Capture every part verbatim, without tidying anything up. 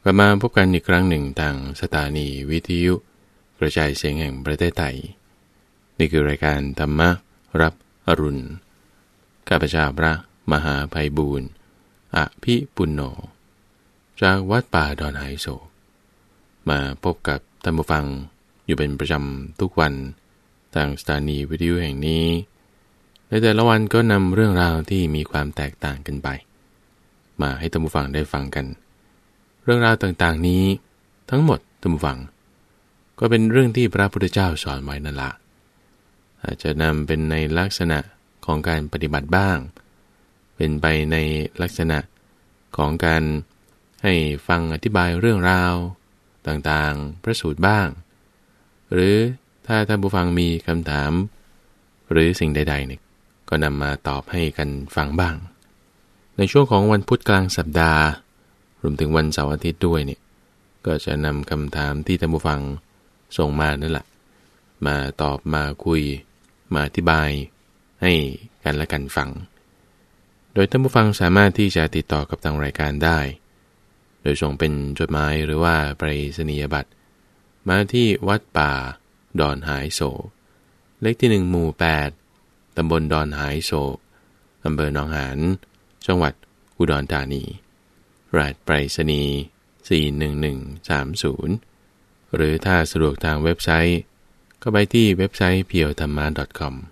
กลับมาพบกันอีกครั้งหนึ่งทางสถานีวิทยุกระจายเสียงแห่งประเทศไทยนี่คือรายการธรรมรับอรุณข้าพเจ้าพระมหาไพบูลย์อภิปุณโญจากวัดป่าดอนไหโศกมาพบกับท่านผู้ฟังอยู่เป็นประจำทุกวันทางสถานีวิทยุแห่งนี้ในแต่ละวันก็นำเรื่องราวที่มีความแตกต่างกันไปมาให้ท่านผู้ฟังได้ฟังกันเรื่องราวต่างๆนี้ทั้งหมดท่านผู้ฟังก็เป็นเรื่องที่พระพุทธเจ้าสอนไว้นั่นละอาจจะนำเป็นในลักษณะของการปฏิบัติบ้างเป็นไปในลักษณะของการให้ฟังอธิบายเรื่องราวต่างๆพระสูตรบ้างหรือถ้าท่านผู้ฟังมีคำถามหรือสิ่งใดๆเนี่ยก็นำมาตอบให้กันฟังบ้างในช่วงของวันพุธกลางสัปดาห์รวมถึงวันเสาร์อาทิตย์ด้วยเนี่ยก็จะนำคำถามที่ท่านผู้ฟังส่งมานั่นแหละมาตอบมาคุยมาอธิบายให้กันและกันฟังโดยท่านผู้ฟังสามารถที่จะติดต่อกับทางรายการได้โดยส่งเป็นจดหมายหรือว่าไปรษณียบัตรมาที่วัดป่าดอนหายโศกเลขที่หนึ่งหมู่แปดตำบลดอนหายโศกอำเภอหนองหานจังหวัดอุดรธานีรหัสไปรษณีย์สี่หนึ่งหนึ่งสามศูนย์หรือถ้าสะดวกทางเว็บไซต์ก็ไปที่เว็บไซต์ เพียวธรรมะ ดอท คอม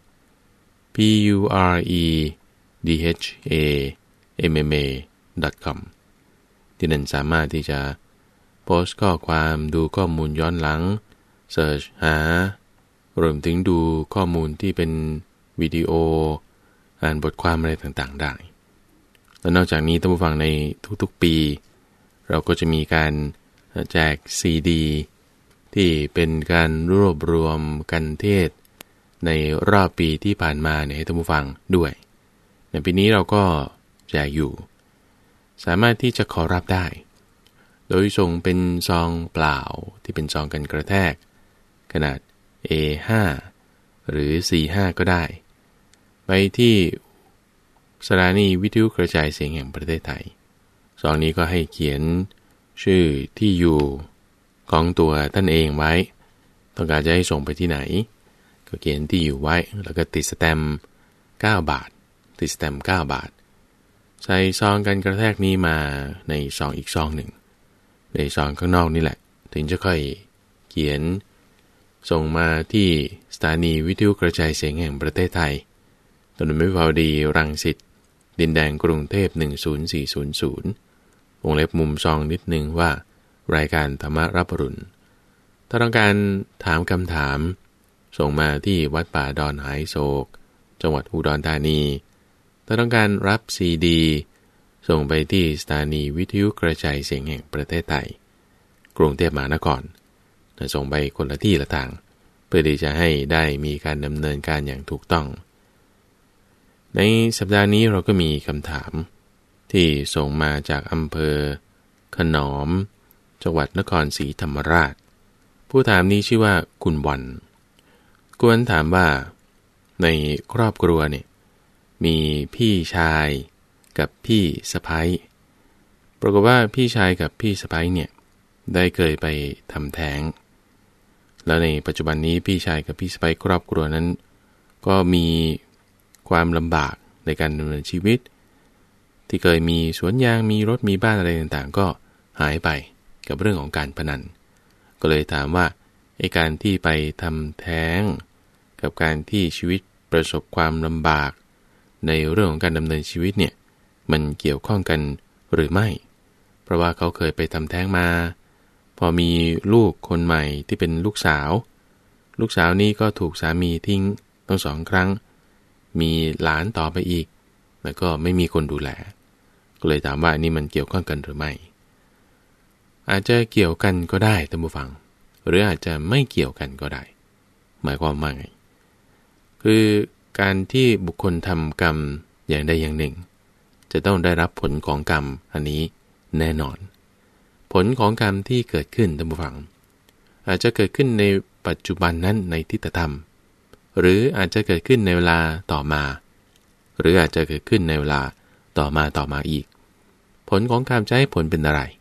p u r e d h a m m a ดอท คอม ที่นั่นสามารถที่จะโพสต์ข้อความดูข้อมูลย้อนหลังเสิร์ชหารวมถึงดูข้อมูลที่เป็นวิดีโออ่านบทความอะไรต่างๆได้และนอกจากนี้ท่านผู้ฟังในทุกๆปีเราก็จะมีการแจกซีดีที่เป็นการรวบรวมกันเทศในรอบปีที่ผ่านมาเนี่ยให้ท่านผู้ฟังด้วยในปีนี้เราก็แจกอยู่สามารถที่จะขอรับได้โดยส่งเป็นซองเปล่าที่เป็นซองกันกระแทกขนาด เอ ห้า หรือ ซี ห้า ก็ได้ไปที่สถานีวิทยุกระจายเสียงแห่งประเทศไทยซองนี้ก็ให้เขียนชื่อที่อยู่ของตัวท่านเองไว้ต้องการจะให้ส่งไปที่ไหนก็เขียนที่อยู่ไว้แล้วก็ติดสแตมป์เก้าบาทติดสแตมป์เก้าบาทใส่ซองกันกระแทกนี้มาในซองอีกซองหนึ่งในซองข้างนอกนี่แหละถึงจะค่อยเขียนส่งมาที่สถานีวิทยุกระจายเสียงแห่งประเทศไทยถนนวิภาวดีรังสิตดินแดงกรุงเทพหนึ่งศูนย์สี่ศูนย์ศูนย์วงเล็บมุมซองนิดนึงว่ารายการธรรมรับอรุณถ้าต้องการถามคำถามส่งมาที่วัดป่าดอนหายโศกจังหวัดอุดรธานีถ้าต้องการรับซีดีส่งไปที่สถานีวิทยุกระจายเสียงแห่งประเทศไทยกรุงเทพมหานครจะส่งไปคนละที่ละทางเพื่อที่จะให้ได้มีการดำเนินการอย่างถูกต้องในสัปดาห์นี้เราก็มีคำถามที่ส่งมาจากอำเภอขนอมจังหวัดนครศรีธรรมราชผู้ถามนี้ชื่อว่าคุณวันกวนถามว่าในครอบครัวเนี่ยมีพี่ชายกับพี่สะใภ้ปรากฏว่าพี่ชายกับพี่สะใภ้เนี่ยได้เคยไปทำแท้งแล้วในปัจจุบันนี้พี่ชายกับพี่สะใภ้ครอบครัวนั้นก็มีความลำบากในการดำเนินชีวิตที่เคยมีสวนยางมีรถมีบ้านอะไรต่างๆก็หายไปกับเรื่องของการพนันก็เลยถามว่าไอ้การที่ไปทำแท้งกับการที่ชีวิตประสบความลำบากในเรื่องของการดำเนินชีวิตเนี่ยมันเกี่ยวข้องกันหรือไม่เพราะว่าเขาเคยไปทำแท้งมาพอมีลูกคนใหม่ที่เป็นลูกสาวลูกสาวนี้ก็ถูกสามีทิ้งทั้งสองครั้งมีหลานต่อไปอีกแล้วก็ไม่มีคนดูแลก็เลยถามว่านี่มันเกี่ยวข้องกันหรือไม่อาจจะเกี่ยวกันก็ได้ท่านผู้ฟังหรืออาจจะไม่เกี่ยวกันก็ได้หมายความว่าไงคือการที่บุคคลทำกรรมอย่างใดอย่างหนึ่งจะต้องได้รับผลของกรรมอันนี้แน่นอนผลของกรรมที่เกิดขึ้นท่านผู้ฟังอาจจะเกิดขึ้นในปัจจุบันนั้นในทิฏฐธรรมหรืออาจจะเกิดขึ้นในเวลาต่อมาหรืออาจจะเกิดขึ้นในเวลาต่อมาต่อมาอีกผลของกรรมจะให้ผลเป็นอะไร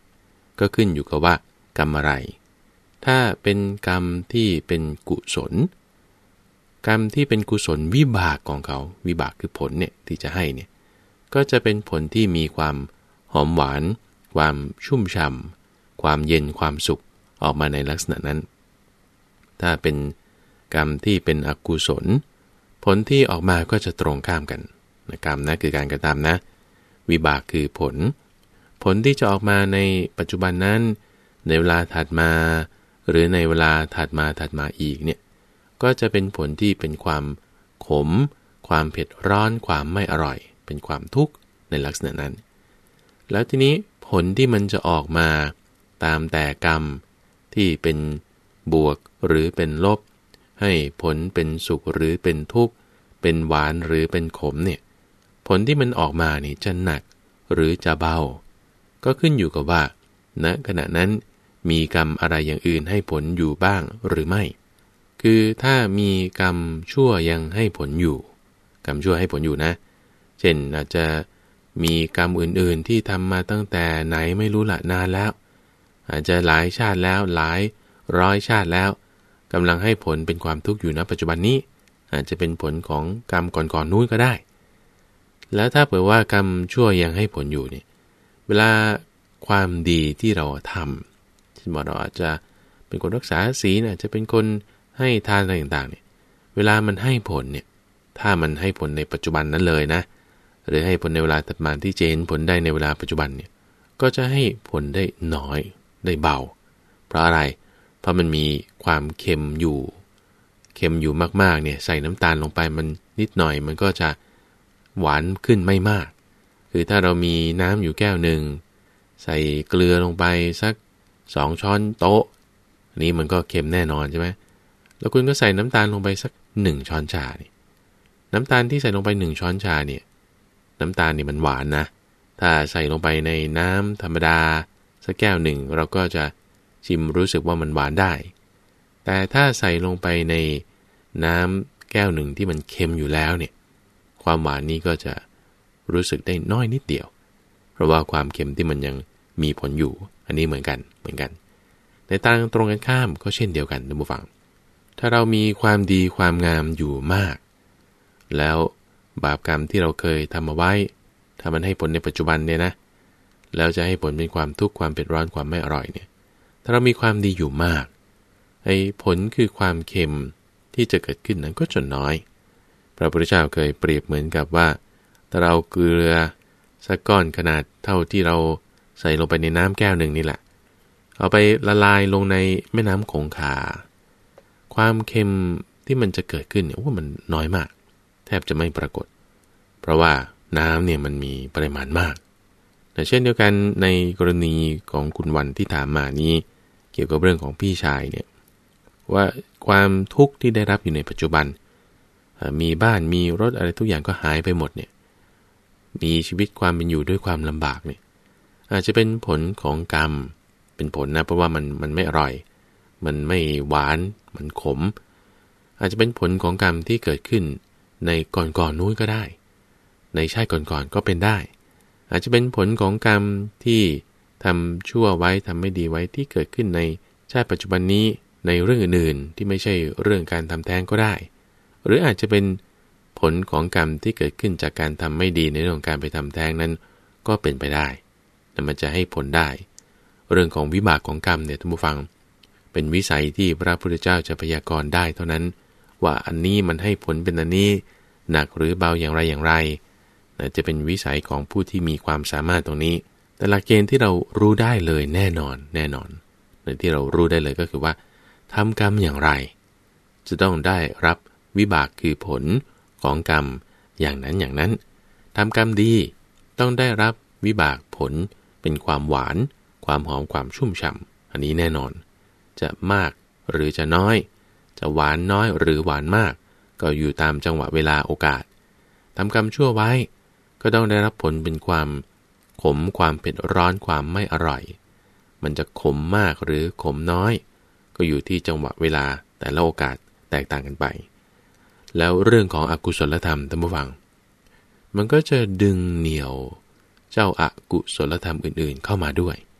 ก็ขึ้นอยู่กับว่ากรรมอะไรถ้าเป็นกรรมที่เป็นกุศลกรรมที่เป็นกุศลวิบากของเขาวิบากคือผลเนี่ยที่จะให้เนี่ยก็จะเป็นผลที่มีความหอมหวานความชุ่มฉ่ำความเย็นความสุขออกมาในลักษณะนั้นถ้าเป็นกรรมที่เป็นอกุศลผลที่ออกมาก็จะตรงข้ามกันนะกรรมนะคือการกระทำนะวิบากคือผลผลที่จะออกมาในปัจจุบันนั้นในเวลาถัดมาหรือในเวลาถัดมาถัดมาอีกเนี่ยก็จะเป็นผลที่เป็นความขมความเผ็ดร้อนความไม่อร่อยเป็นความทุกข์ในลักษณะนั้นแล้วทีนี้ผลที่มันจะออกมาตามแต่กรรมที่เป็นบวกหรือเป็นลบให้ผลเป็นสุขหรือเป็นทุกข์เป็นหวานหรือเป็นขมเนี่ยผลที่มันออกมานี่จะหนักหรือจะเบาก็ขึ้นอยู่กับว่าณขณะนั้นมีกรรมอะไรอย่างอื่นให้ผลอยู่บ้างหรือไม่คือถ้ามีกรรมชั่วยังให้ผลอยู่กรรมชั่วให้ผลอยู่นะเช่นอาจจะมีกรรมอื่นๆที่ทำมาตั้งแต่ไหนไม่รู้ละนานแล้วอาจจะหลายชาติแล้วหลายร้อยชาติแล้วกำลังให้ผลเป็นความทุกข์อยู่ณปัจจุบันนี้อาจจะเป็นผลของกรรมก่อนๆนู้นก็ได้แล้วถ้าเผื่อว่ากรรมชั่วยังให้ผลอยู่เนี่ยเวลาความดีที่เราทำเช่นว่าเราอาจจะเป็นคนรักษาศีลอาจจะเป็นคนให้ทานอะไรต่างๆเนี่ยเวลามันให้ผลเนี่ยถ้ามันให้ผลในปัจจุบันนั้นเลยนะหรือให้ผลในเวลาถัดมาที่จะเห็นผลได้ในเวลาปัจจุบันเนี่ยก็จะให้ผลได้น้อยได้เบาเพราะอะไรเพราะมันมีความเค็มอยู่เค็มอยู่มากๆเนี่ยใส่น้ำตาลลงไปมันนิดหน่อยมันก็จะหวานขึ้นไม่มากคือถ้าเรามีน้ำอยู่แก้วหนึ่งใส่เกลือลงไปสักสองช้อนโต๊ะนี้มันก็เค็มแน่นอนใช่ไหมแล้วคุณก็ใส่น้ำตาลลงไปสักหนึ่งช้อนชาเนี่ยน้ำตาลที่ใส่ลงไปหนึ่งช้อนชาเนี่ยน้ำตาลนี่มันหวานนะถ้าใส่ลงไปในน้ำธรรมดาสักแก้วหนึ่งเราก็จะชิมรู้สึกว่ามันหวานได้แต่ถ้าใส่ลงไปในน้ำแก้วหนึ่งที่มันเค็มอยู่แล้วเนี่ยความหวานนี้ก็จะรู้สึกได้น้อยนิดเดียวเพราะว่าความเค็มที่มันยังมีผลอยู่อันนี้เหมือนกันเหมือนกันในทางตรงกันข้ามก็เช่นเดียวกันท่านผู้ฟังถ้าเรามีความดีความงามอยู่มากแล้วบาปกรรมที่เราเคยทำมาไว้ถ้ามันให้ผลในปัจจุบันเนี่ยนะแล้วจะให้ผลเป็นความทุกข์ความเผ็ดร้อนความไม่อร่อยเนี่ยถ้าเรามีความดีอยู่มากไอ้ผลคือความเค็มที่จะเกิดขึ้นนั้นก็จะน้อยพระพุทธเจ้าเคยเปรียบเหมือนกับว่าถ้าเราเกลือสักก้อนขนาดเท่าที่เราใส่ลงไปในน้ำแก้วหนึ่งนี่แหละเอาไปละลายลงในแม่น้ำคงคาความเค็มที่มันจะเกิดขึ้นเนี่ยว่ามันน้อยมากแทบจะไม่ปรากฏเพราะว่าน้ำเนี่ยมันมีปริมาณมากแต่เช่นเดียวกันในกรณีของคุณวันที่ถามมานี้เกี่ยวกับเรื่องของพี่ชายเนี่ยว่าความทุกข์ที่ได้รับอยู่ในปัจจุบันมีบ้านมีรถอะไรทุกอย่างก็หายไปหมดเนี่ยมีชีวิตความเป็นอยู่ด้วยความลำบากเนี่ยอาจจะเป็นผลของกรรมเป็นผลนะเพราะว่ามันมันไม่อร่อยมันไม่หวานมันขมอาจจะเป็นผลของกรรมที่เกิดขึ้นในก่อนๆนู้นก็ได้ในชาติก่อนๆก็เป็นได้อาจจะเป็นผลของกรรมที่ทำชั่วไว้ทำไม่ดีไว้ที่เกิดขึ้นในชาติปัจจุบันนี้ในเรื่องอื่นๆที่ไม่ใช่เรื่องการทำแท้งก็ได้หรืออาจจะเป็นผลของกรรมที่เกิดขึ้นจากการทำไม่ดีในเรื่องของการไปทำแท้งนั้นก็เป็นไปได้แต่มันจะให้ผลได้เรื่องของวิบากของกรรมเนี่ยท่านผู้ฟังเป็นวิสัยที่พระพุทธเจ้าจะพยากรณ์ได้เท่านั้นว่าอันนี้มันให้ผลเป็นอันนี้หนักหรือเบาอย่างไรอย่างไรจะเป็นวิสัยของผู้ที่มีความสามารถตรงนี้แต่หลักเกณฑ์ที่เรารู้ได้เลยแน่นอนแน่นอนในที่เรารู้ได้เลยก็คือว่าทำกรรมอย่างไรจะต้องได้รับวิบากคือผลของกรรมอย่างนั้นอย่างนั้นทำกรรมดีต้องได้รับวิบากผลเป็นความหวานความหอมความชุ่มฉ่ำอันนี้แน่นอนจะมากหรือจะน้อยจะหวานน้อยหรือหวานมากก็อยู่ตามจังหวะเวลาโอกาสทำกรรมชั่วไว้ก็ต้องได้รับผลเป็นความขมความเผ็ดร้อนความไม่อร่อยมันจะขมมากหรือขมน้อยก็อยู่ที่จังหวะเวลาแต่ละโอกาสแตกต่างกันไปแล้วเรื่องของอกุศลธรรมท่านผู้ฟังมันก็จะดึงเหนี่ยวเจ้าอกุศลธรรมอื่นๆเข้ามาด้วย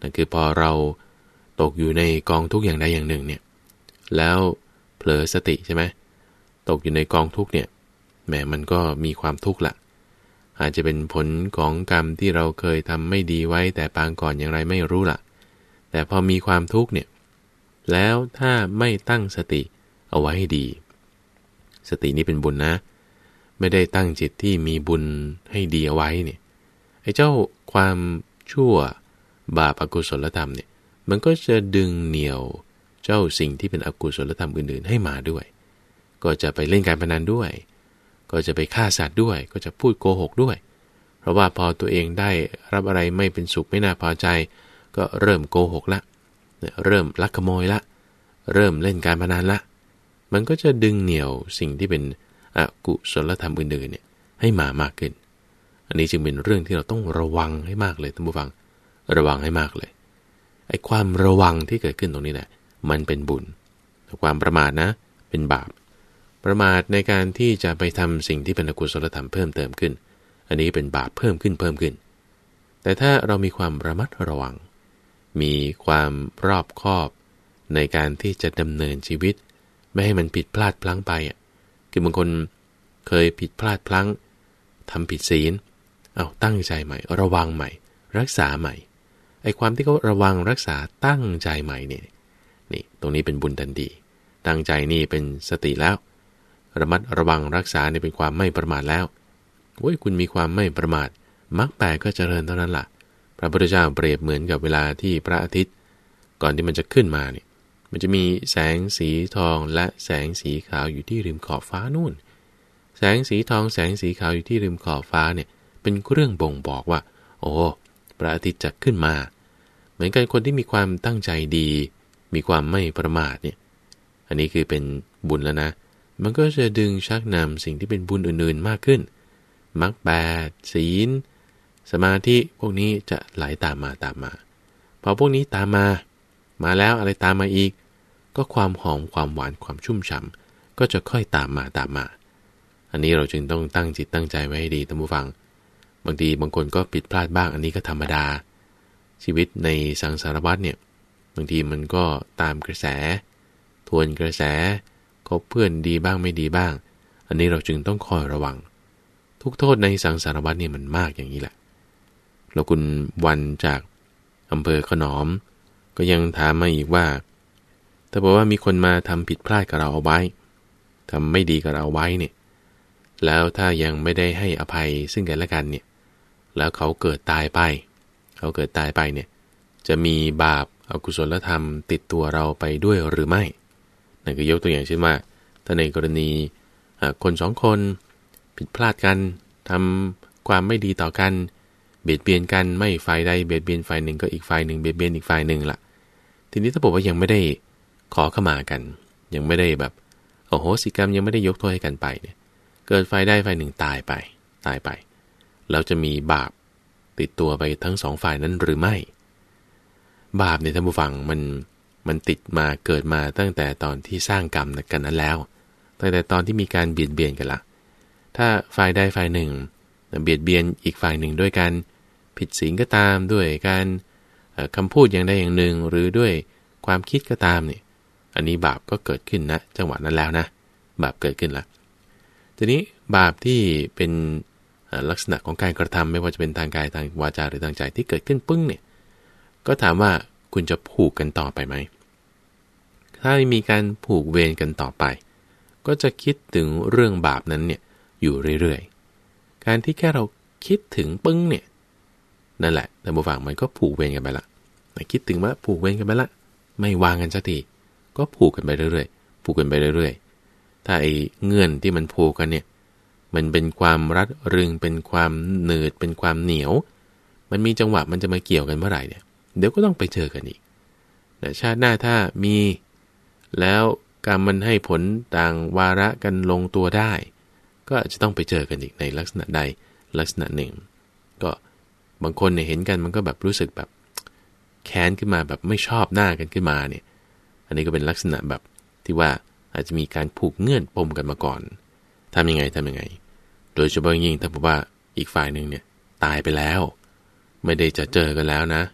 นั่นคือพอเราตกอยู่ในกองทุกข์อย่างใดอย่างหนึ่งเนี่ยแล้วเผลอสติใช่ไหมตกอยู่ในกองทุกข์เนี่ยแหมมันก็มีความทุกข์ละอาจจะเป็นผลของกรรมที่เราเคยทำไม่ดีไว้แต่ปางก่อนอย่างไรไม่รู้ล่ะแต่พอมีความทุกข์เนี่ยแล้วถ้าไม่ตั้งสติเอาไว้ให้ดีสตินี้เป็นบุญนะไม่ได้ตั้งจิตที่มีบุญให้ดีเอาไว้เนี่ยไอ้เจ้าความชั่วบาปอกุศลธรรมเนี่ยมันก็จะดึงเหนี่ยวเจ้าสิ่งที่เป็นอกุศลธรรมอื่นๆให้มาด้วยก็จะไปเล่นการพนันด้วยก็จะไปฆ่าสัตว์ด้วยก็จะพูดโกหกด้วยเพราะว่าพอตัวเองได้รับอะไรไม่เป็นสุขไม่น่าพอใจก็เริ่มโกหกละเริ่มลักขโมยละเริ่มเล่นการพนันละมันก็จะดึงเหนี่ยวสิ่งที่เป็นอกุศลธรรมอื่นๆเนี่ยให้มามากขึ้นอันนี้จึงเป็นเรื่องที่เราต้องระวังให้มากเลยท่านผู้ฟังระวังให้มากเลยไอ้ความระวังที่เกิดขึ้นตรงนี้แหละมันเป็นบุญแต่ความประมาทนะเป็นบาปประมาทในการที่จะไปทำสิ่งที่เป็นอกุศลธรรมเพิ่มเติมขึ้นอันนี้เป็นบาปเพิ่มขึ้นเพิ่มขึ้นแต่ถ้าเรามีความระมัดระวังมีความรอบคอบในการที่จะดำเนินชีวิตไม่ให้มันผิดพลาดพลั้งไปอ่ะคือบางคนเคยผิดพลาดพลั้งทำผิดศีลเอาตั้งใจใหม่ระวังใหม่รักษาใหม่ไอ้ความที่เขาระวังรักษาตั้งใจใหม่เนี่ยนี่ตรงนี้เป็นบุญทันทีตั้งใจนี่เป็นสติแล้วระมัดระวังรักษาเนี่ยเป็นความไม่ประมาทแล้วโอ้ยคุณมีความไม่ประมาทมรรคแปดก็เจริญเท่านั้นล่ะพระพุทธเจ้าเปรียบเหมือนกับเวลาที่พระอาทิตย์ก่อนที่มันจะขึ้นมาเนี่ยมันจะมีแสงสีทองและแสงสีขาวอยู่ที่ริมขอบฟ้านู่นแสงสีทองแสงสีขาวอยู่ที่ริมขอบฟ้าเนี่ยเป็นเครื่องบ่งบอกว่าโอ้พระอาทิตย์จะขึ้นมาเหมือนกันคนที่มีความตั้งใจดีมีความไม่ประมาทเนี่ยอันนี้คือเป็นบุญแล้วนะมันก็จะดึงชักนำสิ่งที่เป็นบุญอื่นๆมากขึ้นมรรคแปดศีลสมาธิพวกนี้จะไหลตามมาตามมาพอพวกนี้ตามมามาแล้วอะไรตามมาอีกก็ความหอมความหวานความชุ่มฉ่ำก็จะค่อยตามมาตามมาอันนี้เราจึงต้องตั้งจิตตั้งใจไว้ให้ดีท่านผู้ฟังบางทีบางคนก็ผิดพลาดบ้างอันนี้ก็ธรรมดาชีวิตในสังสารวัฏเนี่ยบางทีมันก็ตามกระแสทวนกระแสคบเพื่อนดีบ้างไม่ดีบ้างอันนี้เราจึงต้องคอยระวังทุกโทษในสังสารวัฏเนี่ยมันมากอย่างนี้แหละแล้วคุณวันจากอำเภอขนอมก็ยังถามมาอีกว่าถ้าบอกว่ามีคนมาทำผิดพลาดกับเราเอาไว้ทำไม่ดีกับเราไว้เนี่ยแล้วถ้ายังไม่ได้ให้อภัยซึ่งกันและกันเนี่ยแล้วเขาเกิดตายไปเขาเกิดตายไปเนี่ยจะมีบาปอกุศลธรรมติดตัวเราไปด้วยหรือไม่นั่นคือยกตัวอย่างเช่นว่าถ้าในกรณีคนสองคนผิดพลาดกันทำความไม่ดีต่อกันเบียดเบียนกันไม่ฝ่ายใดเบียดเบียนฝ่ายหนึ่งก็อีกฝ่ายหนึ่งเบียดเบียนอีกฝ่ายหนึ่งล่ะทีนี้ถ้าบอกว่ายังไม่ได้ขอขมากันยังไม่ได้แบบโอโหสิกรรมยังไม่ได้ยกโทษให้กันไปเนี่ยเกิดฝ่ายใดฝ่ายหนึ่งตายไปตายไปแล้วจะมีบาปติดตัวไปทั้งสองฝ่ายนั้นหรือไม่บาปเนี่ยท่านผู้ฟังมันมันติดมาเกิดมาตั้งแต่ตอนที่สร้างกรรมกันนั้นแล้วตั้งแต่ตอนที่มีการเบียดเบียนกันละถ้าฝ่ายใดฝ่ายหนึ่งเบียดเบียนอีกฝ่ายหนึ่งด้วยการผิดศีลก็ตามด้วยการคำพูดอย่างใดอย่างหนึ่งหรือด้วยความคิดก็ตามเนี่ยอันนี้บาปก็เกิดขึ้นนะจังหวะนั้นแล้วนะบาปเกิดขึ้นละทีนี้บาปที่เป็นลักษณะของการกระทำไม่ว่าจะเป็นทางกายทางวาจาหรือทางใจที่เกิดขึ้นปึ้งเนี่ยก็ถามว่าคุณจะผูกกันต่อไปไหมถ้ามีการผูกเวรกันต่อไปก็จะคิดถึงเรื่องบาปนั้นเนี่ยอยู่เรื่อยๆการที่แค่เราคิดถึงปึ้งเนี่ยนั่นแหละแต่บุฟังมันก็ผูกเวรกันไปละคิดถึงว่าผูกเวรกันไปละไม่วางกันสักทีก็ผูกกันไปเรื่อยๆผูกกันไปเรื่อยๆถ้าไอ้เงื่อนที่มันผูกกันเนี่ยมันเป็นความรัดรึงเป็นความหนืดเป็นความเหนียวมันมีจังหวะมันจะมาเกี่ยวกันเมื่อไหร่เนี่ยเดี๋ยวก็ต้องไปเจอกันอีกแต่ชาติหน้าถ้ามีแล้วกรรมมันให้ผลต่างวาระกันลงตัวได้ก็จะต้องไปเจอกันอีกในลักษณะใดลักษณะหนึ่งก็บางคนเนี่ยเห็นกันมันก็แบบรู้สึกแบบแค้นขึ้นมาแบบไม่ชอบหน้ากันขึ้นมาเนี่ยอันนี้ก็เป็นลักษณะแบบที่ว่าอาจจะมีการผูกเงื่อนปมกันมาก่อนทำยังไงทำยังไงโดยเฉพาะยิ่งถ้าบอกว่าอีกฝ่ายหนึ่งเนี่ยตายไปแล้วไม่ได้จะเจอกันแล้วนะ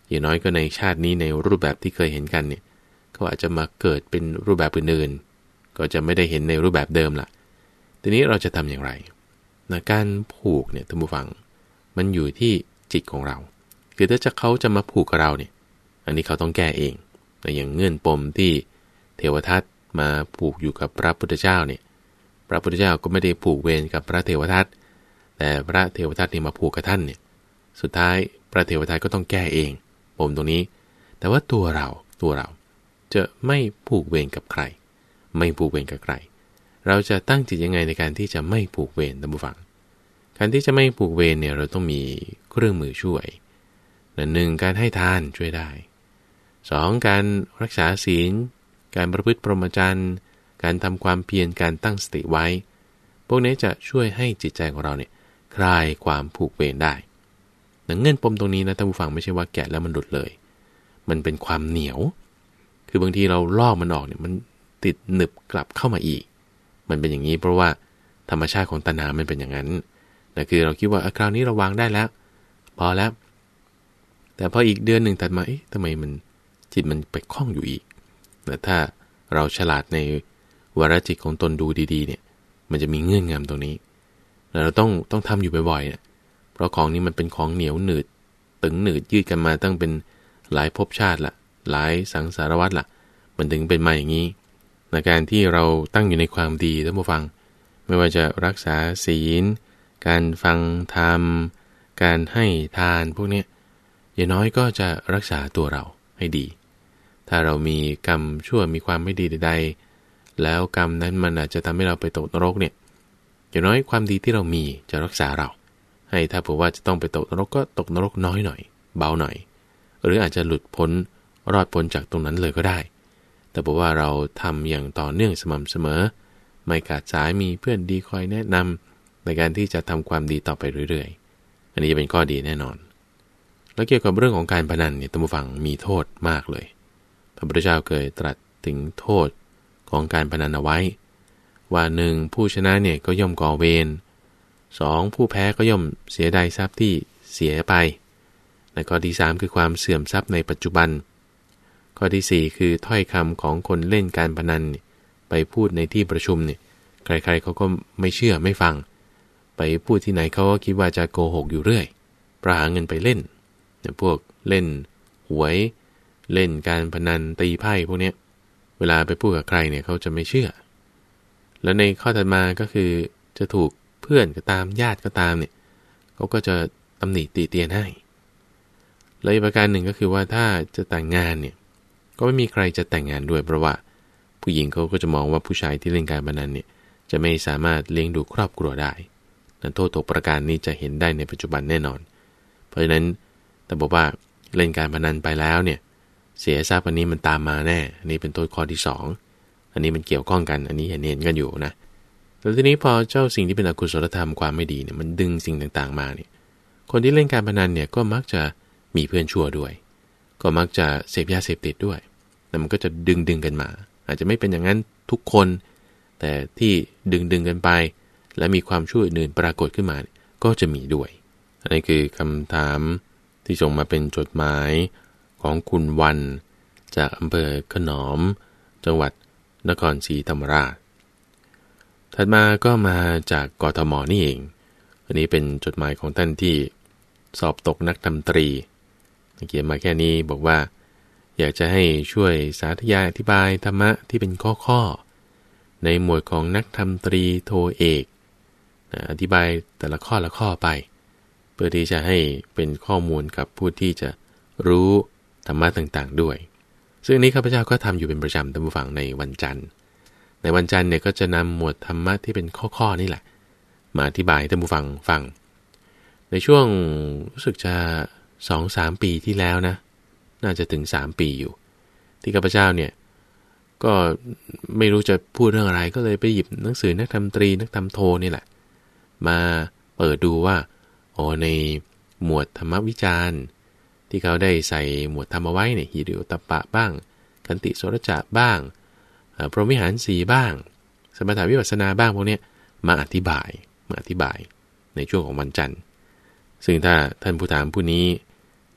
อย่างน้อยก็ในชาตินี้ในรูปแบบที่เคยเห็นกันเนี่ยเขาอาจจะมาเกิดเป็นรูปแบบอื่นๆก็จะไม่ได้เห็นในรูปแบบเดิมละทีนี้เราจะทำอย่างไรนะการผูกเนี่ยท่านผู้ฟังมันอยู่ที่จิตของเราคือถ้าจะเขาจะมาผูกกับเราเนี่ยอันนี้เขาต้องแก้เองแต่อย่างเงื่อนปมที่เทวทัตมาผูกอยู่กับพระพุทธเจ้าเนี่ยพระพุทธเจ้าก็ไม่ได้ผูกเวรกับพระเทวทัตแต่พระเทวทัตนี่มาผูกกับท่านเนี่ยสุดท้ายพระเทวทัตก็ต้องแก้เองปมตรงนี้แต่ว่าตัวเราตัวเราจะไม่ผูกเวรกับใครไม่ผูกเวรกับใครเราจะตั้งจิตยังไงในการที่จะไม่ผูกเวรท่านผู้ฟังการที่จะไม่ผูกเวรเนี่ยเราต้องมีเครื่องมือช่วยหนึ่งการให้ทานช่วยได้สองการรักษาศีลการประพฤติพรหมจรรย์การทำความเพียรการตั้งสติไว้พวกนี้จะช่วยให้จิตใจของเราเนี่ยคลายความผูกเวรได้แต่เงื่อนปมตรงนี้นะท่านผู้ฟังไม่ใช่ว่าแกะแล้วมันหลุดเลยมันเป็นความเหนียวคือบางทีเราลอกมันออกเนี่ยมันติดหนึบกลับเข้ามาอีกมันเป็นอย่างนี้เพราะว่าธรรมชาติของตัณหามันเป็นอย่างนั้นนะคือเราคิดว่าคราวนี้เราวางได้แล้วพอแล้วแต่พออีกเดือนหนึ่งถัดมาเอ๊ะทำไมมันจิตมันไปคล้องอยู่อีกแต่ถ้าเราฉลาดในวาระจิตของตนดูดีๆเนี่ยมันจะมีเงื่อนงำตรงนี้เราต้องต้องทำอยู่บ่อยๆเนี่ยเพราะของนี้มันเป็นของเหนียวหนืดตึงหนืดยืดกันมาตั้งเป็นหลายภพชาติละหลายสังสารวัฏละมันถึงเป็นมาอย่างนี้ในการที่เราตั้งอยู่ในความดีท่านผู้ฟังไม่ว่าจะรักษาศีลการฟังธรรมการให้ทานพวกนี้อย่างน้อยก็จะรักษาตัวเราให้ดีถ้าเรามีกรรมชั่วมีความไม่ดีใดๆแล้วกรรมนั้นมันอาจจะทำให้เราไปตกนรกเนี่ยอย่างน้อยความดีที่เรามีจะรักษาเราให้ถ้าบอกว่าจะต้องไปตกนรกก็ตกนรกน้อยหน่อยเบาหน่อยหรืออาจจะหลุดพ้นรอดพ้นจากตรงนั้นเลยก็ได้แต่บอกว่าเราทำอย่างต่อเนื่องสม่ำเสมอไม่ขาดสายมีเพื่อนดีคอยแนะนำในการที่จะทำความดีต่อไปเรื่อยๆอันนี้จะเป็นข้อดีแน่นอนแล้วเกี่ยวกับเรื่องของการพนันเนี่ยท่านผู้ฟังมีโทษมากเลยพระพุทธเจ้าเคยตรัสถึงโทษของการพนันเอาไว้ว่าหนึ่งผู้ชนะเนี่ยก็ย่อมก่อเวรสองผู้แพ้ก็ย่อมเสียดายทรัพย์ที่เสียไปและข้อที่สามคือความเสื่อมทรัพย์ในปัจจุบันข้อที่สี่คือถ้อยคำของคนเล่นการพนันไปพูดในที่ประชุมเนี่ยใครๆเขาก็ไม่เชื่อไม่ฟังไปพูดที่ไหนเขาก็คิดว่าจะโกหกอยู่เรื่อยประหาเงินไปเล่นเนี่ยพวกเล่นหวยเล่นการพนันตีไพ่พวกนี้เวลาไปพูดกับใครเนี่ยเขาจะไม่เชื่อแล้วในข้อถัดมาก็คือจะถูกเพื่อนก็ตามญาติก็ตามเนี่ยเขาก็จะตำหนิติเตียนให้และอีกประการหนึ่งก็คือว่าถ้าจะแต่งงานเนี่ยก็ไม่มีใครจะแต่งงานด้วยเพราะว่าผู้หญิงเขาก็จะมองว่าผู้ชายที่เล่นการพนันเนี่ยจะไม่สามารถเลี้ยงดูครอบครัวได้นั้นโทษตกประการนี้จะเห็นได้ในปัจจุบันแน่นอนเพราะฉะนั้นแต่บอกว่าเล่นการพนันไปแล้วเนี่ยเสียทรัพย์อันนี้มันตามมาแน่อันนี้เป็นโทษข้อที่สองอันนี้มันเกี่ยวข้องกันอันนี้เห็นเห็นกันอยู่นะแต่ทีนี้พอเจ้าสิ่งที่เป็นอกุศลธรรมความไม่ดีเนี่ยมันดึงสิ่งต่างๆมาเนี่ยคนที่เล่นการพนันเนี่ยก็มักจะมีเพื่อนชั่วด้วยก็มักจะเสพยาเสพติดด้วยแต่มันก็จะดึงดึงกันมาอาจจะไม่เป็นอย่างนั้นทุกคนแต่ที่ดึงดึงกันไปและมีความชั่วอื่นปรากฏขึ้นมาก็จะมีด้วยอันนี้คือคำถามที่ส่งมาเป็นจดหมายของคุณวันจากอำเภอขนอมจังหวัดนครศรีธรรมราชถัดมาก็มาจากกทม.นี่เองอันนี้เป็นจดหมายของท่านที่สอบตกนักดนตรีเขียนมาแค่นี้บอกว่าอยากจะให้ช่วยสาธยายอธิบายธรรมะที่เป็นข้อๆในหมวดของนักดนตรีโทเอกอธิบายแต่ละข้อละข้อไปเพื่อที่จะให้เป็นข้อมูลกับผู้ที่จะรู้ธรรมะต่างๆด้วยซึ่งนี้ข้าพเจ้าก็ทำอยู่เป็นประจำท่านผู้ฟังในวันจันทร์ในวันจันทร์เนี่ยก็จะนำหมวดธรรมะที่เป็นข้อๆนี่แหละมาอธิบายให้ท่านผู้ฟังฟังในช่วงรู้สึกจะ สองถึงสาม ปีที่แล้วนะน่าจะถึงสามปีอยู่ที่ข้าพเจ้าเนี่ยก็ไม่รู้จะพูดเรื่องอะไรก็เลยไปหยิบหนังสือนักธรรมตรีนักธรรมโทนี่แหละมาเปิดดูว่าอ๋อในหมวดธรรมวิจารณ์ที่เขาได้ใส่หมวดธรรมเอาไว้เนี่ยหิริโอตตัปปะบ้างขันติโสรจะบ้างพรหมวิหารสี่บ้างสมถะวิปัสสนาบ้างพวกนี้มาอธิบายมาอธิบายในช่วงของวันจันทร์ซึ่งถ้าท่านผู้ถามผู้นี้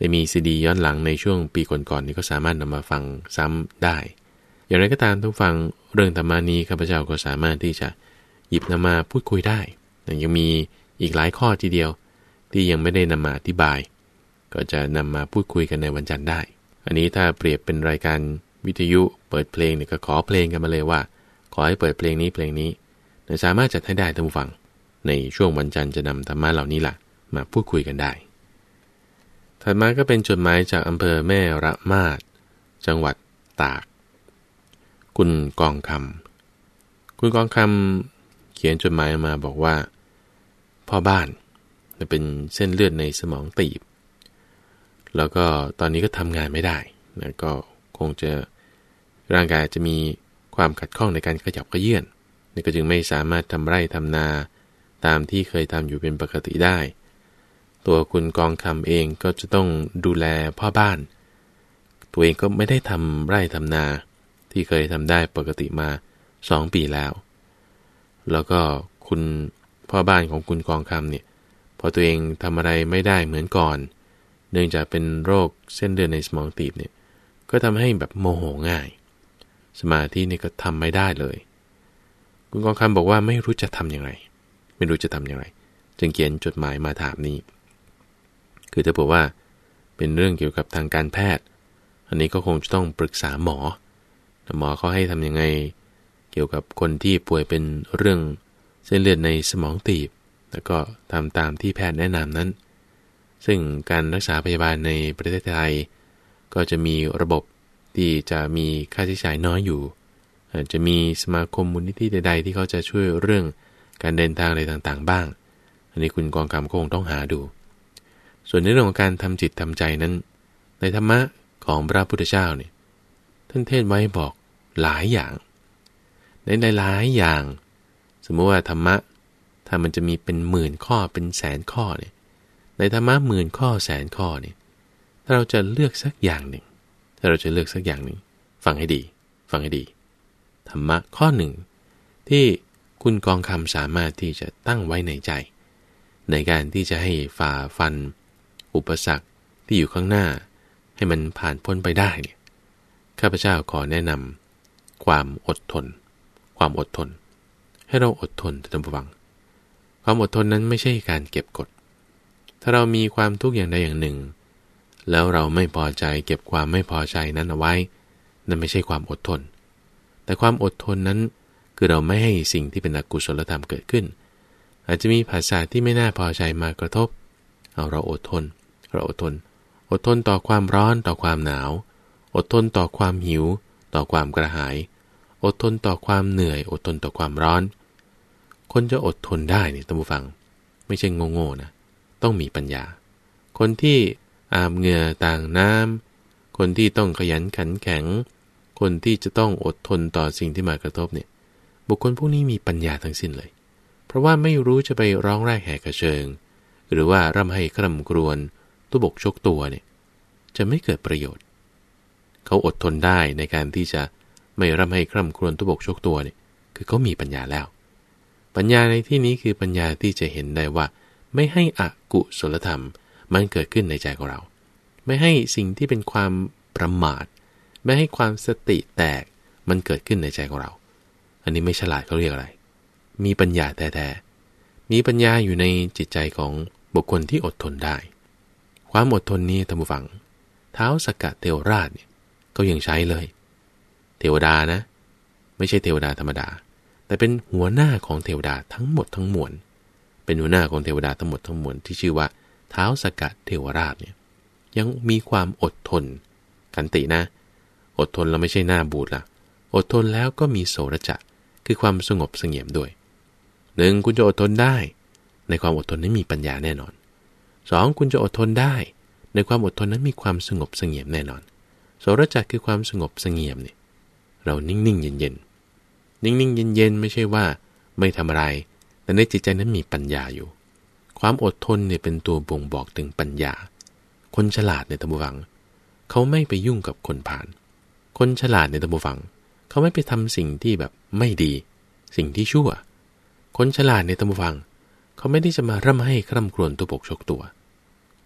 ได้มีซีดีย้อนหลังในช่วงปีก่อนๆนี้ก็สามารถนำมาฟังซ้ำได้อย่างไรก็ตามทุกฟังเรื่องธรรมานี้ข้าพเจ้าก็สามารถที่จะหยิบนำมาพูดคุยได้ยังมีอีกหลายข้อทีเดียวที่ยังไม่ได้นำมาอธิบายก็จะนำมาพูดคุยกันในวันจันทร์ได้อันนี้ถ้าเปรียบเป็นรายการวิทยุเปิดเพลงเนี่ยก็ขอเพลงกันมาเลยว่าขอให้เปิดเพลงนี้เพลงนี้สามารถจัดให้ได้ท่านผู้ฟังในช่วงวันจันทร์จะนำธรรมะเหล่านี้ล่ะมาพูดคุยกันได้ถัดมาก็เป็นจดหมายจากอำเภอแม่ระมาดจังหวัดตากคุณกองคำคุณกองคำเขียนจดหมายมาบอกว่าพ่อบ้านเป็นเส้นเลือดในสมองตีบแล้วก็ตอนนี้ก็ทำงานไม่ได้นะก็คงจะร่างกายจะมีความขัดข้องในการขยับเขยื้อนนี่ก็จึงไม่สามารถทำไร่ทำนาตามที่เคยทำอยู่เป็นปกติได้ตัวคุณกองคำเองก็จะต้องดูแลพ่อบ้านตัวเองก็ไม่ได้ทำไร่ทำนาที่เคยทำได้ปกติมาสองปีแล้วแล้วก็คุณพ่อบ้านของคุณกองคำเนี่ยพอตัวเองทำอะไรไม่ได้เหมือนก่อนเนื่องจากเป็นโรคเส้นเลือดในสมองตีบเนี่ยก็ทำให้แบบโมโหง่ายสมาธินี่ก็ทำไม่ได้เลยคุณกองคำบอกว่าไม่รู้จะทำอย่างไรไม่รู้จะทำอย่างไรจึงเขียนจดหมายมาถามนี้คือจะบอกว่าเป็นเรื่องเกี่ยวกับทางการแพทย์อันนี้ก็คงจะต้องปรึกษาหมอหมอเขาให้ทำยังไงเกี่ยวกับคนที่ป่วยเป็นเรื่องเส้นเลือดในสมองตีบแล้วก็ทำตามที่แพทย์แนะนำนั้นซึ่งการรักษาพยาบาลในประเทศไทยก็จะมีระบบที่จะมีค่าใช้จ่ายน้อยอยู่อาจจะมีสมาคมมูลนิธิใดๆที่เขาจะช่วยเรื่องการเดินทางอะไรต่างๆบ้างอันนี้คุณกองคำคงต้องหาดูส่วนในเรื่องของการทำจิตทำใจนั้นในธรรมะของพระพุทธเจ้าเนี่ยท่านเทศไว้บอกหลายอย่างในหลายๆอย่างสมมติว่าธรรมะถ้ามันจะมีเป็นหมื่นข้อเป็นแสนข้อเนี่ยในธรรมะหมื่นข้อแสนข้อเนี่ยถ้าเราจะเลือกสักอย่างหนึ่งถ้าเราจะเลือกสักอย่างหนึ่งฟังให้ดีฟังให้ดีธรรมะข้อหนึ่งที่คุณกองคำสามารถที่จะตั้งไว้ในใจในการที่จะให้ฝ่าฟันอุปสรรคที่อยู่ข้างหน้าให้มันผ่านพ้นไปได้เนี่ยข้าพเจ้าขอแนะนำความอดทนความอดทนให้เราอดทนท่านผู้ฟังความอดทนนั้นไม่ใช่การเก็บกดถ้าเรามีความทุกข์อย่างใดอย่างหนึ่งแล้วเราไม่พอใจเก็บความไม่พอใจนั้นเอาไว้นั่นไม่ใช่ความอดทนแต่ความอดทนนั้นคือเราไม่ให้สิ่งที่เป็นอกุศลธรรมเกิดขึ้นอาจจะมีภาษาที่ไม่น่าพอใจมากระทบเอาเราอดทนเราอดทนอดทนต่อความร้อนต่อความหนาวอดทนต่อความหิวต่อความกระหายอดทนต่อความเหนื่อยอดทนต่อความร้อนคนจะอดทนได้เนี่ยท่านผู้ฟังไม่ใช่โง่ๆนะต้องมีปัญญาคนที่อาบเหงื่อต่างน้ำคนที่ต้องขยันขันแข็งคนที่จะต้องอดทนต่อสิ่งที่มากระทบเนี่ยบุคคลพวกนี้มีปัญญาทั้งสิ้นเลยเพราะว่าไม่รู้จะไปร้องแรกแหกกระเชิงหรือว่าร่ำให้คร่ำครวญตุบกชกตัวเนี่ยจะไม่เกิดประโยชน์เขาอดทนได้ในการที่จะไม่ร่ำให้คร่ำครวญตุบกชกตัวเนี่ยคือเขามีปัญญาแล้วปัญญาในที่นี้คือปัญญาที่จะเห็นได้ว่าไม่ให้อกุศลธรรมมันเกิดขึ้นในใจของเราไม่ให้สิ่งที่เป็นความประมาทไม่ให้ความสติแตกมันเกิดขึ้นในใจของเราอันนี้ไม่ฉลาดเขาเรียกอะไรมีปัญญาแท้ๆมีปัญญาอยู่ในจิตใจของบุคคลที่อดทนได้ความอดทนนี้ท่านผู้ฟังท้าวสักกะเทวราชเนี่ยก็ยังใช้เลยเทวดานะไม่ใช่เทวดาธรรมดาแต่เป็นหัวหน้าของเทวดาทั้งหมดทั้งมวลเป็นหัวหน้าของเทวดาทั้งหมดทั้งมวลที่ชื่อว่าท้าวสักกะเทวราชเนี่ยยังมีความอดทนขันตินะอดทนแล้วไม่ใช่หน้าบูดล่ะอดทนแล้วก็มีโสรจะคือความสงบเสงี่ยมด้วยหนึ่งคุณจะอดทนได้ในความอดทนนั้นมีปัญญาแน่นอนสองคุณจะอดทนได้ในความอดทนนั้นมีความสงบเสงี่ยมแน่นอนโสรจะคือความสงบเสงี่ยมเนี่ยเรานิ่งๆเย็นๆนิ่งๆเย็นๆไม่ใช่ว่าไม่ทำอะไรแต่ในจิตใจนั้นมีปัญญาอยู่ความอดทนเนี่ยเป็นตัวบ่งบอกถึงปัญญาคนฉลาดในตะบูฟังเขาไม่ไปยุ่งกับคนผ่านคนฉลาดในตะบูฟังเขาไม่ไปทำสิ่งที่แบบไม่ดีสิ่งที่ชั่วคนฉลาดในตะบูฟังเขาไม่ได้จะมาร่ำให้คร่ำครวญตัวปกชกตัว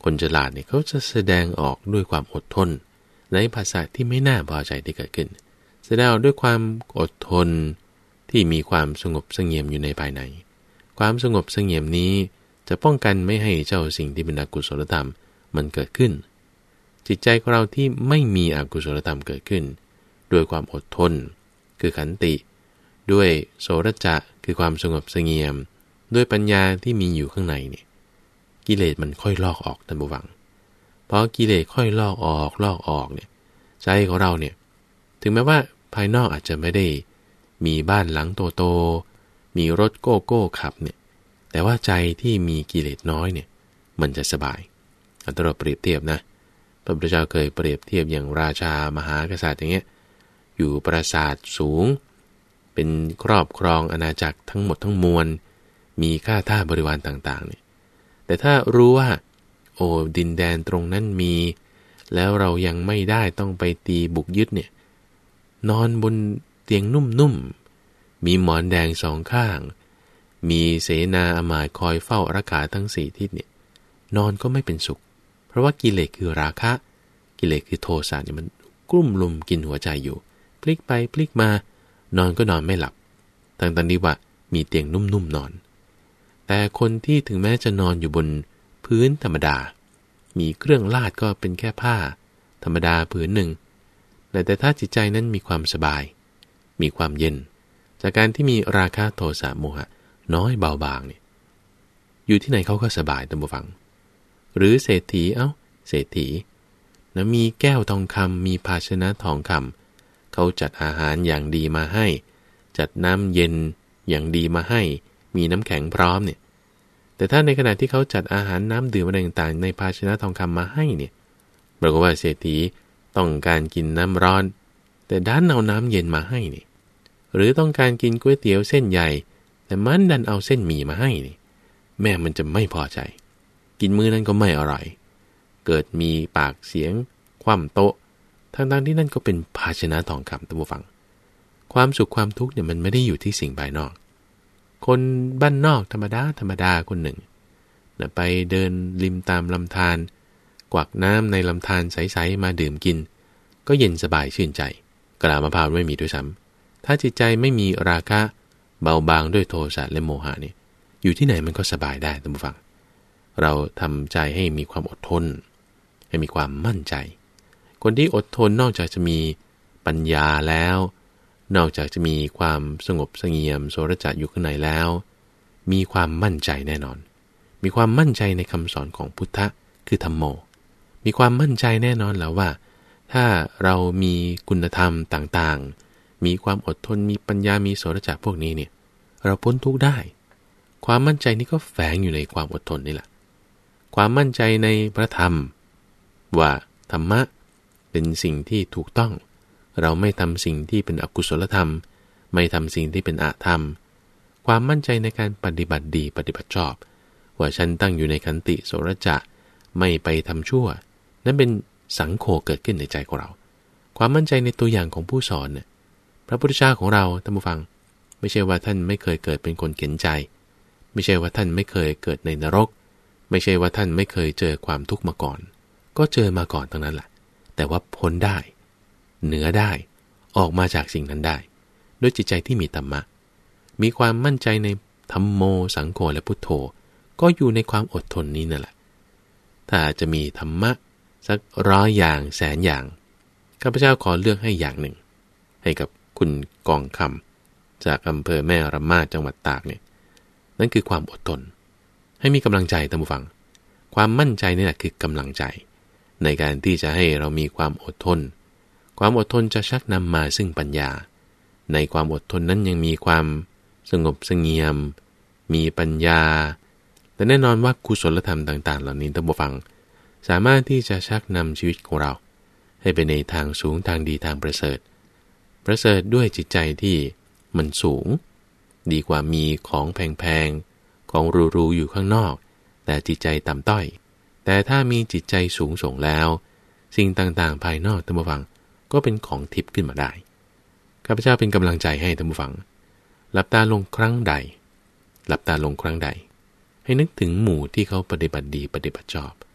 คนฉลาดเนี่ยเขาจะแสดงออกด้วยความอดทนในภาษาที่ไม่น่าพอใจที่เกิดขึ้นแสดงออกด้วยความอดทนที่มีความสงบเสงี่ยมอยู่ในภายในความสงบเสงี่ยมนี้จะป้องกันไม่ให้เจ้าสิ่งที่เป็นอกุศลธรรมมันเกิดขึ้นจิตใจของเราที่ไม่มีอกุศลธรรมเกิดขึ้นด้วยความอดทนคือขันติด้วยโสรจะคือความสงบเสงี่ยมด้วยปัญญาที่มีอยู่ข้างในเนี่ยกิเลสมันค่อยลอกออกท่านผู้ฟังเพราะกิเลสค่อยลอกออกลอกออกเนี่ยใจของเราเนี่ยถึงแม้ว่าภายนอกอาจจะไม่ได้มีบ้านหลังโตๆมีรถโก้โก้ขับเนี่ยแต่ว่าใจที่มีกิเลสน้อยเนี่ยมันจะสบายอันตรายเปรียบเทียบนะพระพุทธเจ้าเคยเปรียบเทียบอย่างราชามหากษัตริย์อย่างเงี้ยอยู่ปราสาทสูงเป็นครอบครองอาณาจักรทั้งหมดทั้งมวลมีข้าทาสบริวารต่างๆเนี่ยแต่ถ้ารู้ว่าโอ้ดินแดนตรงนั้นมีแล้วเรายังไม่ได้ต้องไปตีบุกยึดเนี่ยนอนบนเตียงนุ่มๆมีหมอนแดงสองข้างมีเสนาอมาตย์คอยเฝ้ารักษาทั้งสี่ทิศเนี่ยนอนก็ไม่เป็นสุขเพราะว่ากิเลสคือราคะกิเลสคือโทสะเนี่ยมันกลุ่มลุมกินหัวใจอยู่พลิกไปพลิกมานอนก็นอนไม่หลับทั้งตอนนี้ว่ามีเตียงนุ่มๆนอนแต่คนที่ถึงแม้จะนอนอยู่บนพื้นธรรมดามีเครื่องลาดก็เป็นแค่ผ้าธรรมดาผืนหนึ่งแต่ถ้าจิตใจนั้นมีความสบายมีความเย็นจากการที่มีราคะโทสะโมหะน้อยเบาบางเนี่ยอยู่ที่ไหนเขาก็สบายตามผู้ฟังหรือเศรษฐีเอ้าเศรษฐีนะมีแก้วทองคำมีภาชนะทองคำเขาจัดอาหารอย่างดีมาให้จัดน้ำเย็นอย่างดีมาให้มีน้ำแข็งพร้อมเนี่ยแต่ถ้าในขณะที่เขาจัดอาหารน้ำดื่มอะไรต่างๆในภาชนะทองคำมาให้เนี่ยปรากฏว่าเศรษฐีต้องการกินน้ำร้อนแต่ด้านเอาน้ำเย็นมาให้นี่หรือต้องการกินก๋วยเตี๋ยวเส้นใหญ่แต่มันดันเอาเส้นหมี่มาให้นี่แม่มันจะไม่พอใจกินมื้อนั้นก็ไม่อร่อยเกิดมีปากเสียงคว่ำโต๊ะทั้งๆที่นั่นก็เป็นภาชนะทองคำท่านผู้ฟังความสุขความทุกข์เนี่ยมันไม่ได้อยู่ที่สิ่งภายนอกคนบ้านนอกธรรมดาธรรมดาคนหนึ่งนะไปเดินริมตามลำธารกวักน้ำในลำธารใสๆมาดื่มกินก็เย็นสบายชื่นใจกะลามะพร้าวไม่มีด้วยซ้ำถ้าจิตใจไม่มีราคะเบาบางด้วยโทสะและโมหะนี่อยู่ที่ไหนมันก็สบายได้ท่านผู้ฟังเราทำใจให้มีความอดทนให้มีความมั่นใจคนที่อดทนนอกจากจะมีปัญญาแล้วนอกจากจะมีความสงบเสงี่ยมโสรจะอยู่ข้างในแล้วมีความมั่นใจแน่นอนมีความมั่นใจในคำสอนของพุทธะคือธัมโมมีความมั่นใจแน่นอนแล้วว่าถ้าเรามีคุณธรรมต่างๆมีความอดทนมีปัญญามีโสรจะพวกนี้เนี่ยเราพ้นทุกข์ได้ความมั่นใจนี้ก็แฝงอยู่ในความอดทนนี่แหละความมั่นใจในพระธรรมว่าธรรมะเป็นสิ่งที่ถูกต้องเราไม่ทำสิ่งที่เป็นอกุศลธรรมไม่ทำสิ่งที่เป็นอธรรมความมั่นใจในการปฏิบัติดีปฏิบัติชอบว่าฉันตั้งอยู่ในขันติโสรจะไม่ไปทำชั่วนั้นเป็นสังโฆเกิดขึ้นในใจของเราความมั่นใจในตัวอย่างของผู้สอนเนี่ยพระพุทธเจ้าของเราท่านผู้ฟังไม่ใช่ว่าท่านไม่เคยเกิดเป็นคนเข็ญใจไม่ใช่ว่าท่านไม่เคยเกิดในนรกไม่ใช่ว่าท่านไม่เคยเจอความทุกข์มาก่อนก็เจอมาก่อนทั้งนั้นแหละแต่ว่าพ้นได้เหนือได้ออกมาจากสิ่งนั้นได้ด้วยจิตใจที่มีธรรมะมีความมั่นใจในธัมโมสังโฆและพุทโธก็อยู่ในความอดทนนี้นั่นแหละถ้าจะมีธรรมะสักร้อยอย่างแสนอย่างข้าพเจ้าขอเลือกให้อย่างหนึ่งให้กับคุณกองคำจากอำเภอแม่ระมาดจังหวัดตากเนี่ยนั่นคือความอดทนให้มีกำลังใจท่านผู้ฟังความมั่นใจนี่แหละคือกำลังใจในการที่จะให้เรามีความอดทนความอดทนจะชักนำมาซึ่งปัญญาในความอดทนนั้นยังมีความสงบเสงี่ยมมีปัญญาแต่แน่นอนว่ากุศลธรรมต่างๆเหล่านี้ท่านผู้ฟังสามารถที่จะชักนำชีวิตของเราให้ไปในทางสูงทางดีทางประเสริฐประเสริฐด้วยจิตใจที่มันสูงดีกว่ามีของแพงๆของหรูๆอยู่ข้างนอกแต่จิตใจต่ำต้อยแต่ถ้ามีจิตใจสูงส่งแล้วสิ่งต่างๆภายนอกท่านผู้ฟังก็เป็นของทิพย์ขึ้นมาได้ข้าพเจ้าเป็นกำลังใจให้ท่านผู้ฟังหลับตาลงครั้งใดหลับตาลงครั้งใดให้นึกถึงหมู่ที่เขาปฏิบัติดีปฏิบัติชอบ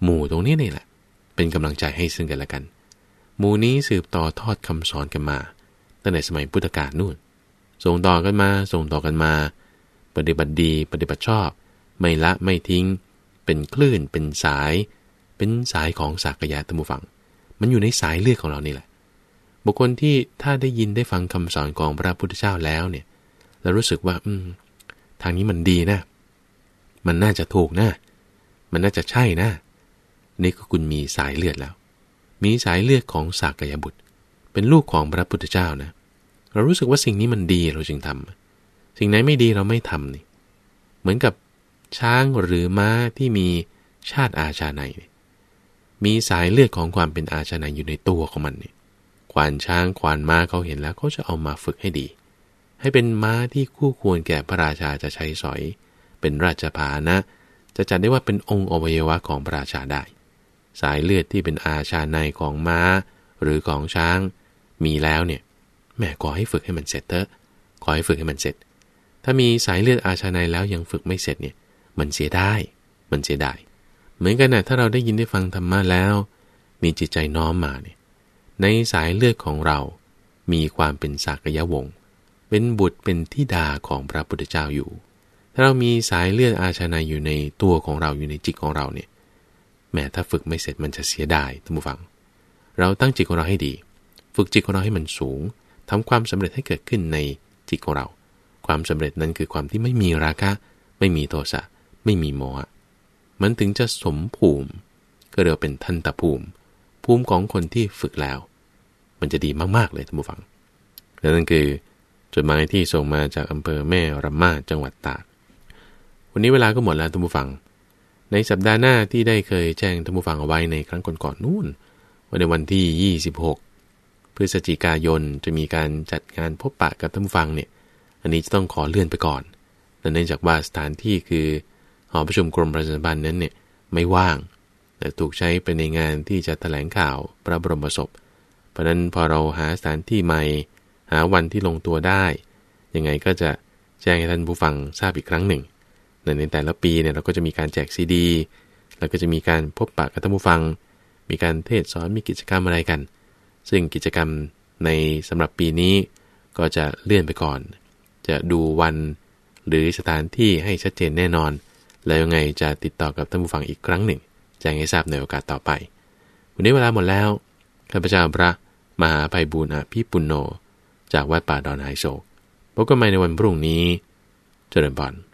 หมู่ตรงนี้นี่แหละเป็นกำลังใจให้ซึ่งกันและกันหมู่นี้สืบต่อทอดคำสอนกันมาตั้งแต่สมัยพุทธกาลนู่นส่งต่อกันมาส่งต่อกันมาปฏิบัติดีปฏิบัติชอบไม่ละไม่ทิ้งเป็นคลื่นเป็นสายเป็นสายของสากยะธรรมฟังมันอยู่ในสายเลือดของเรานี่แหละบุคคลที่ถ้าได้ยินได้ฟังคำสอนของพระพุทธเจ้าแล้วเนี่ยเรารู้สึกว่าอืมทางนี้มันดีนะมันน่าจะถูกนะมันน่าจะใช่นะนี่ก็คุณมีสายเลือดแล้วมีสายเลือดของสากยบุตรเป็นลูกของพระพุทธเจ้านะเรารู้สึกว่าสิ่งนี้มันดีเราจึงทำสิ่งไหนไม่ดีเราไม่ทำนี่เหมือนกับช้างหรือม้าที่มีชาติอาชาในมีสายเลือดของความเป็นอาชาในอยู่ในตัวของมันนี่ควานช้างควานม้าเขาเห็นแล้วเขาจะเอามาฝึกให้ดีให้เป็นม้าที่คู่ควรแก่พระราชาจะใช้สอยเป็นราชพาหนะจะจัดได้ว่าเป็นองค์อวัยวะของพระราชาได้สายเลือดที่เป็นอาชาในของม้าหรือของช้างมีแล้วเนี่ยแม่ขอให้ฝึกให้มันเสร็จเถอะขอให้ฝึกให้มันเสร็จถ้ามีสายเลือดอาชาในแล้วยังฝึกไม่เสร็จเนี่ยมันเสียได้มันเสียได้เหมือนกันนะถ้าเราได้ยินได้ฟังธรรมะแล้วมีจิตใจน้อมมาเนี่ยในสายเลือดของเรามีความเป็นสากยวงศ์เป็นบุตรเป็นธิดาของพระพุทธเจ้าอยู่ถ้าเรามีสายเลือดอาชาในอยู่ในตัวของเราอยู่ในจิตของเราเนี่ยแม้ถ้าฝึกไม่เสร็จมันจะเสียดายท่านผู้ฟังเราตั้งจิตของเราให้ดีฝึกจิตของเราให้มันสูงทำความสำเร็จให้เกิดขึ้นในจิตของเราความสำเร็จนั้นคือความที่ไม่มีราคะไม่มีโทสะไม่มีโมหะมันถึงจะสมภูมิก็เรียกเป็นทันตภูมิภูมิของคนที่ฝึกแล้วมันจะดีมากๆเลยท่านผู้ฟังและนั่นคือจดหมายที่ส่งมาจากอำเภอแม่ระมาจังหวัดตากวันนี้เวลาก็หมดแล้วท่านผู้ฟังในสัปดาห์หน้าที่ได้เคยแจ้งท่านผู้ฟังเอาไว้ในครั้งก่อนๆนู่นว่าในวันที่ยี่สิบหกพฤศจิกายนจะมีการจัดงานพบปะกับท่านผู้ฟังเนี่ยอันนี้จะต้องขอเลื่อนไปก่อนเนื่องจากว่าสถานที่คือหอประชุมกรมประชาสัมพันธ์นั้นเนี่ยไม่ว่างแต่ถูกใช้ไปในงานที่จะแถลงข่าวพระบรมศพเพราะนั้นพอเราหาสถานที่ใหม่หาวันที่ลงตัวได้ยังไงก็จะแจ้งให้ท่านผู้ฟังทราบอีกครั้งหนึ่งในแต่ละปีเนี่ยเราก็จะมีการแจกซีดีแล้วก็จะมีการพบปะกับท่านผู้ฟังมีการเทศน์สอนมีกิจกรรมอะไรกันซึ่งกิจกรรมในสำหรับปีนี้ก็จะเลื่อนไปก่อนจะดูวันหรือสถานที่ให้ชัดเจนแน่นอนแล้วยังไงจะติดต่อกับท่านผู้ฟังอีกครั้งหนึ่งแจ้งให้ทราบในโอกาสต่อไปวันนี้เวลาหมดแล้วข้าพเจ้าพระมหาไพบูลย์อภิปุณโญจากวัดป่าดอนไฮโศกพบกันใหม่ในวันพรุ่งนี้เจริญพร